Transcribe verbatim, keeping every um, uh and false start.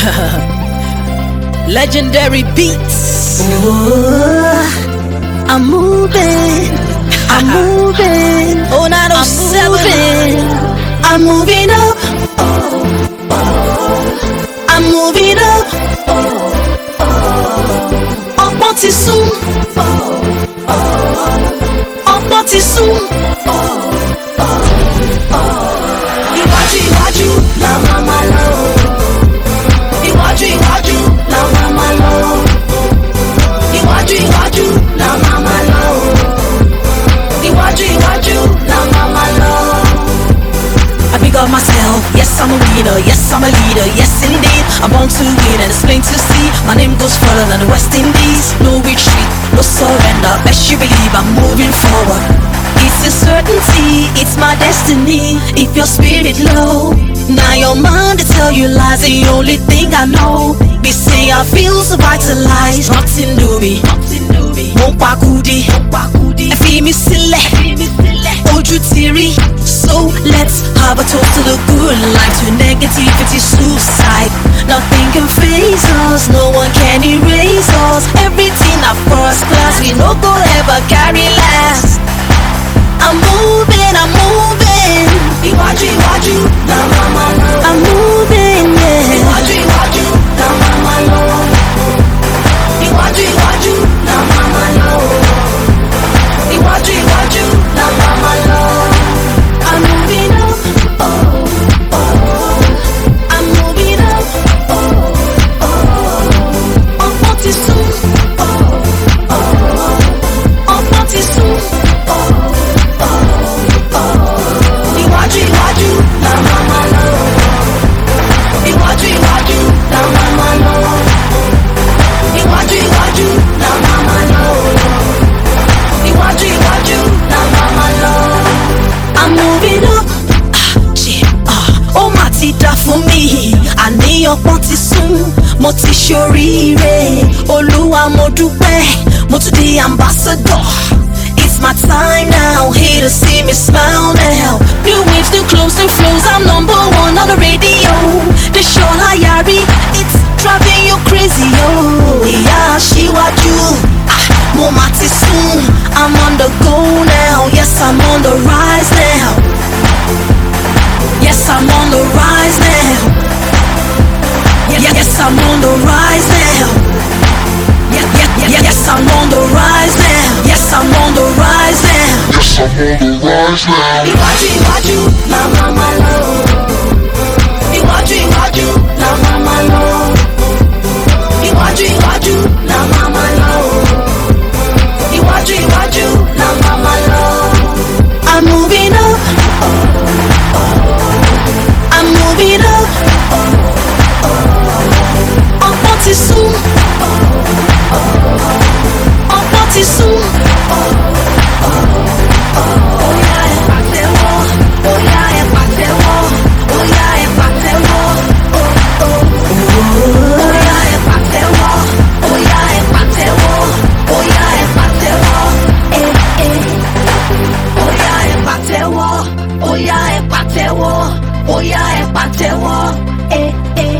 Legendary beats. Ooh, I'm moving, I'm moving. Oh nine oh seven. I'm moving up, I'm moving up. Ọ̀pọ̀ ti sún, ọ̀pọ̀ ti sún. Iwájú iwájú la máa máa lọ. Iwájú iwájú la máa máa lọ. Iwájú iwájú la máa máa lọ. Iwájú iwájú la máa máa lọ. I big up myself, yes I'm a winner, yes I'm a leader, yes indeed I'm born to win and it's plain to see. My name goes further than the West Indies. No retreat, no surrender, best you believe I'm moving forward. It's a certainty, it's my destiny. If your spirit low, now your mind to tell you lies, the only thing I know. They say I feel so vitalized, nothing to me. Mo pa kudi, ẹ fi mi sílẹ̀, ojú ti rí. So let's have a toast to the good life, to negativity, suicide. Nothing can faze us, no one can erase us. Everything at first class, we no go ever carry last. I'm moving, I'm moving. Iwájú iwájú la máa máa lọ. I'm moving, yeah. Iwájú iwájú la máa máa lọ. Iwájú iwájú la máa máa lọ. Iwájú iwájú la máa máa lọ. I'm moving up, oh, oh. I'm moving up, oh, oh. Ọ̀pọ̀ ti sún, oh, oh. Ọ̀pọ̀ ti sún, oh. Iwájú iwájú la máa máa lọ. Iwájú iwájú la máa máa lọ. Iwájú iwájú la máa máa lọ. Iwájú iwájú la máa máa lọ. I'm moving up, ah, yeah, ah, ó mà ti dá fún mi. Àní ọpọ́n ti sún, mo ti ṣoríire. Olúwa mo dúpẹ́, mo tún di ambassador. It's my time now, here to see me smile now. New waves, new clothes, new flows, I'm number one on the radio. The show Hayari, it's driving you crazy, yo. Yeah, Aṣíwájú, ah, mo ma ti sún. I'm on the go now, yes I'm on the rise now. Yes I'm on the rise now. Yeah, yes I'm on the rise now. Yeah, yeah, yeah, yes I'm on the rise now. Yes I'm on the rise now. Yes, I'm on the rise now. Iwájú iwájú la máa máa lọ. Iwájú iwájú la máa máa lọ. Iwájú iwájú la máa máa lọ. Iwájú iwájú la máa máa lọ. I'm moving up, I'm moving up. Ọ̀pọ̀ ti sún, ọ̀pọ̀ ti sún. Oya ẹ pàtẹ́wọ́, oya ẹ pàtẹ́wọ́, oya ẹ pàtẹ́wọ́, oya ẹ pàtẹ́wọ́, oya ẹ pàtẹ́wọ́, oya ẹ pàtẹ́wọ́, eh eh. Oya ẹ pàtẹ́wọ́, oya ẹ pàtẹ́wọ́, oya ẹ pàtẹ́wọ́, eh eh.